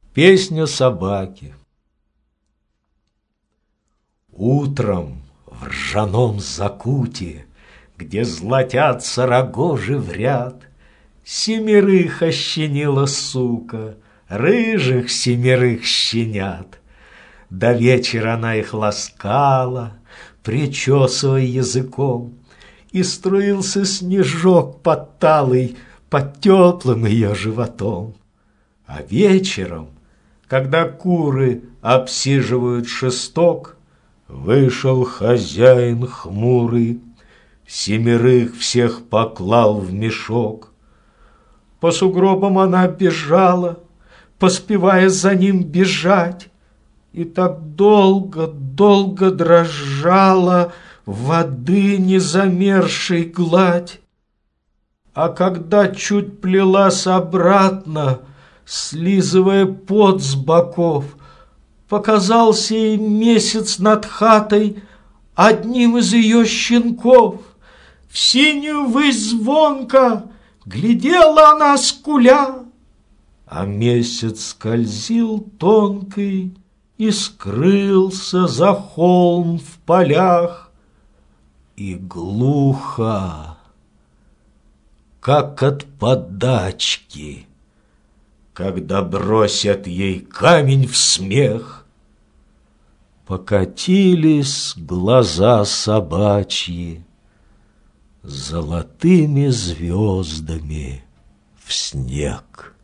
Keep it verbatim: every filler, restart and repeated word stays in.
Песня собаки. Утром в ржаном закуте, где златятся рогожи в ряд, семерых ощенила сука, рыжих семерых щенят. До вечера она их ласкала, причесывая языком, и струился снежок под талой, под теплым ее животом. А вечером, когда куры обсиживают шесток, вышел хозяин хмурый, семерых всех поклал в мешок. По сугробам она бежала, поспевая за ним бежать, и так долго, долго дрожала воды незамерзшей гладь. А когда чуть плелась обратно, слизывая пот с боков, показался ей месяц над хатой одним из ее щенков. В синюю высь звонко глядела она скуля, а месяц скользил тонкой и скрылся за холм в полях. И глухо, как от подачки, когда бросят ей камень в смех, покатились глаза собачьи золотыми звездами в снег.